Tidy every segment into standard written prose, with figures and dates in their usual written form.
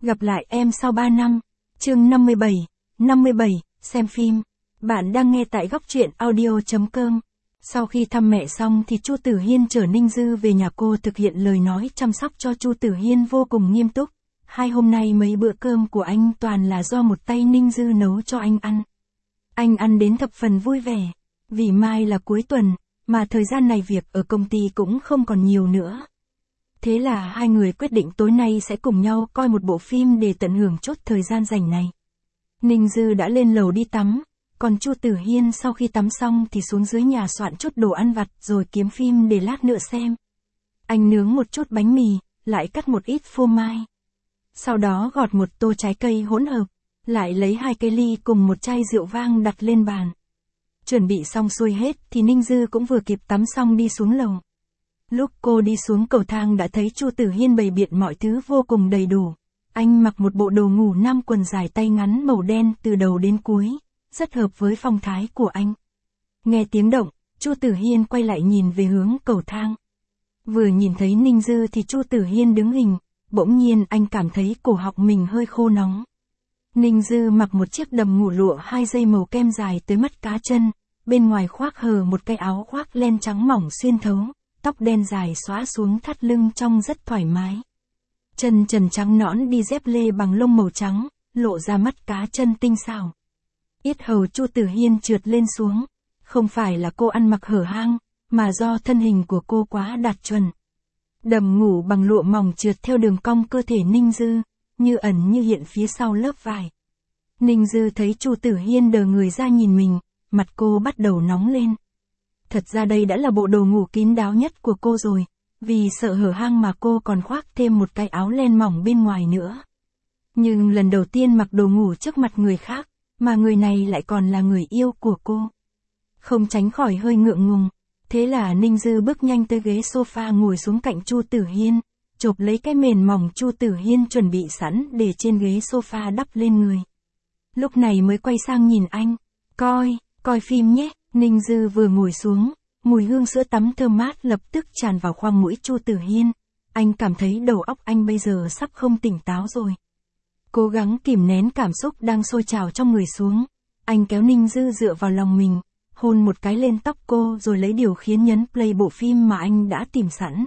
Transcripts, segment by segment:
Gặp lại em sau 3 năm. Chương 57, xem phim. Bạn đang nghe tại góc truyện audio.com. Sau khi thăm mẹ xong thì Chu Tử Hiên chở Ninh Dư về nhà cô thực hiện lời nói chăm sóc cho Chu Tử Hiên vô cùng nghiêm túc. 2 hôm nay mấy bữa cơm của anh toàn là do một tay Ninh Dư nấu cho anh ăn. Anh ăn đến thập phần vui vẻ. Vì mai là cuối tuần, mà thời gian này việc ở công ty cũng không còn nhiều nữa. Thế là hai người quyết định tối nay sẽ cùng nhau coi một bộ phim để tận hưởng chút thời gian rảnh này. Ninh Dư đã lên lầu đi tắm, còn Chu Tử Hiên sau khi tắm xong thì xuống dưới nhà soạn chút đồ ăn vặt rồi kiếm phim để lát nữa xem. Anh nướng một chút bánh mì, lại cắt một ít phô mai. Sau đó gọt một tô trái cây hỗn hợp, lại lấy 2 cây ly cùng một chai rượu vang đặt lên bàn. Chuẩn bị xong xuôi hết thì Ninh Dư cũng vừa kịp tắm xong đi xuống lầu. Lúc cô đi xuống cầu thang đã thấy Chu Tử Hiên bày biện mọi thứ vô cùng đầy đủ. Anh mặc một bộ đồ ngủ nam quần dài tay ngắn màu đen từ đầu đến cuối, rất hợp với phong thái của anh. Nghe tiếng động, Chu Tử Hiên quay lại nhìn về hướng cầu thang. Vừa nhìn thấy Ninh Dư thì Chu Tử Hiên đứng hình, bỗng nhiên anh cảm thấy cổ họng mình hơi khô nóng. Ninh Dư mặc một chiếc đầm ngủ lụa 2 dây màu kem dài tới mắt cá chân, bên ngoài khoác hờ một cái áo khoác len trắng mỏng xuyên thấu, tóc đen dài xõa xuống thắt lưng trông rất thoải mái. Chân trần trắng nõn đi dép lê bằng lông màu trắng, lộ ra mắt cá chân tinh xảo. Yết hầu Chu Tử Hiên trượt lên xuống, không phải là cô ăn mặc hở hang, mà do thân hình của cô quá đạt chuẩn. Đầm ngủ bằng lụa mỏng trượt theo đường cong cơ thể Ninh Dư, như ẩn như hiện phía sau lớp vải. Ninh Dư thấy Chu Tử Hiên đờ người ra nhìn mình, mặt cô bắt đầu nóng lên. Thật ra đây đã là bộ đồ ngủ kín đáo nhất của cô rồi, vì sợ hở hang mà cô còn khoác thêm một cái áo len mỏng bên ngoài nữa. Nhưng lần đầu tiên mặc đồ ngủ trước mặt người khác, mà người này lại còn là người yêu của cô. Không tránh khỏi hơi ngượng ngùng, thế là Ninh Dư bước nhanh tới ghế sofa ngồi xuống cạnh Chu Tử Hiên, chộp lấy cái mền mỏng Chu Tử Hiên chuẩn bị sẵn để trên ghế sofa đắp lên người. Lúc này mới quay sang nhìn anh, coi phim nhé. Ninh Dư vừa ngồi xuống, mùi hương sữa tắm thơm mát lập tức tràn vào khoang mũi Chu Tử Hiên. Anh cảm thấy đầu óc anh bây giờ sắp không tỉnh táo rồi. Cố gắng kìm nén cảm xúc đang sôi trào trong người xuống. Anh kéo Ninh Dư dựa vào lòng mình, hôn một cái lên tóc cô rồi lấy điều khiển nhấn play bộ phim mà anh đã tìm sẵn.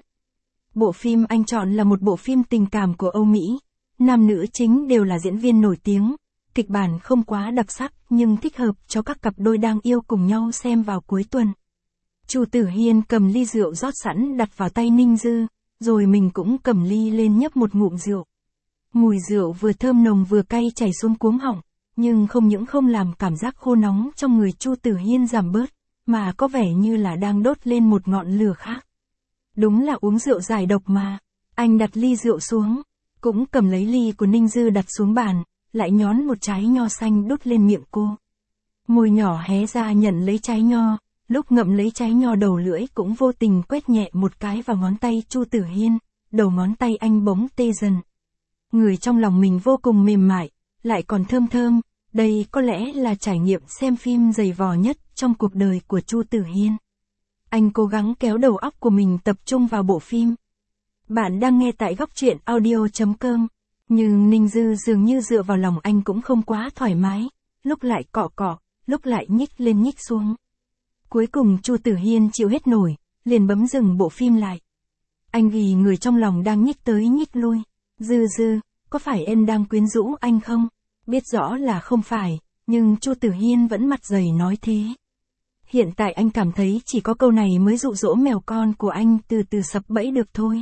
Bộ phim anh chọn là một bộ phim tình cảm của Âu Mỹ. Nam nữ chính đều là diễn viên nổi tiếng. Kịch bản không quá đặc sắc nhưng thích hợp cho các cặp đôi đang yêu cùng nhau xem vào cuối tuần. Chu Tử Hiên cầm ly rượu rót sẵn đặt vào tay Ninh Dư, rồi mình cũng cầm ly lên nhấp một ngụm rượu. Mùi rượu vừa thơm nồng vừa cay chảy xuống cuống họng, nhưng không những không làm cảm giác khô nóng trong người Chu Tử Hiên giảm bớt, mà có vẻ như là đang đốt lên một ngọn lửa khác. Đúng là uống rượu giải độc mà. Anh đặt ly rượu xuống, cũng cầm lấy ly của Ninh Dư đặt xuống bàn, lại nhón một trái nho xanh đút lên miệng cô. Môi nhỏ hé ra nhận lấy trái nho, lúc ngậm lấy trái nho đầu lưỡi cũng vô tình quét nhẹ một cái vào ngón tay Chu Tử Hiên, đầu ngón tay anh bỗng tê dần. Người trong lòng mình vô cùng mềm mại, lại còn thơm thơm, đây có lẽ là trải nghiệm xem phim dày vò nhất trong cuộc đời của Chu Tử Hiên. Anh cố gắng kéo đầu óc của mình tập trung vào bộ phim. Bạn đang nghe tại góc truyện audio.com. Nhưng Ninh Dư dường như dựa vào lòng anh cũng không quá thoải mái, lúc lại cọ, lúc lại nhích lên nhích xuống. Cuối cùng Chu Tử Hiên chịu hết nổi, liền bấm dừng bộ phim lại. Anh vì người trong lòng đang nhích tới nhích lui. Dư, có phải em đang quyến rũ anh không? Biết rõ là không phải, nhưng Chu Tử Hiên vẫn mặt dày nói thế. Hiện tại anh cảm thấy chỉ có câu này mới dụ dỗ mèo con của anh từ từ sập bẫy được thôi.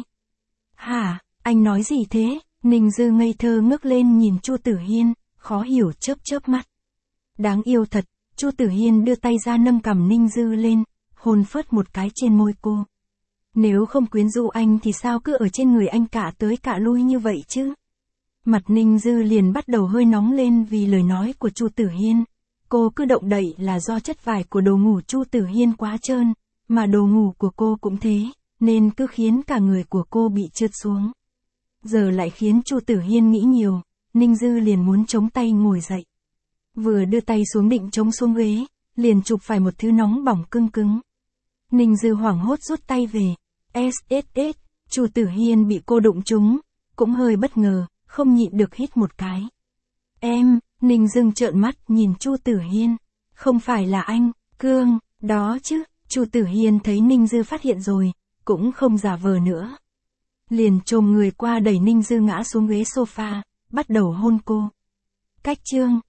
Hả, anh nói gì thế? Ninh Dư ngây thơ ngước lên nhìn Chu Tử Hiên, khó hiểu chớp mắt. Đáng yêu thật, Chu Tử Hiên đưa tay ra nâng cằm Ninh Dư lên, hôn phớt một cái trên môi cô. Nếu không quyến rũ anh thì sao cứ ở trên người anh cả tới cả lui như vậy chứ? Mặt Ninh Dư liền bắt đầu hơi nóng lên vì lời nói của Chu Tử Hiên. Cô cứ động đậy là do chất vải của đồ ngủ Chu Tử Hiên quá trơn, mà đồ ngủ của cô cũng thế, nên cứ khiến cả người của cô bị trượt xuống. Giờ lại khiến Chu Tử Hiên nghĩ nhiều, Ninh Dư liền muốn chống tay ngồi dậy. Vừa đưa tay xuống định chống xuống ghế, liền chụp phải một thứ nóng bỏng cứng. Ninh Dư hoảng hốt rút tay về. SSS, Chu Tử Hiên bị cô đụng trúng, cũng hơi bất ngờ, không nhịn được hít một cái. Em, Ninh Dương trợn mắt nhìn Chu Tử Hiên. Không phải là anh, Cương, đó chứ. Chu Tử Hiên thấy Ninh Dư phát hiện rồi, cũng không giả vờ nữa. Liền chồm người qua đẩy Ninh Dư ngã xuống ghế sofa, bắt đầu hôn cô. Cách chương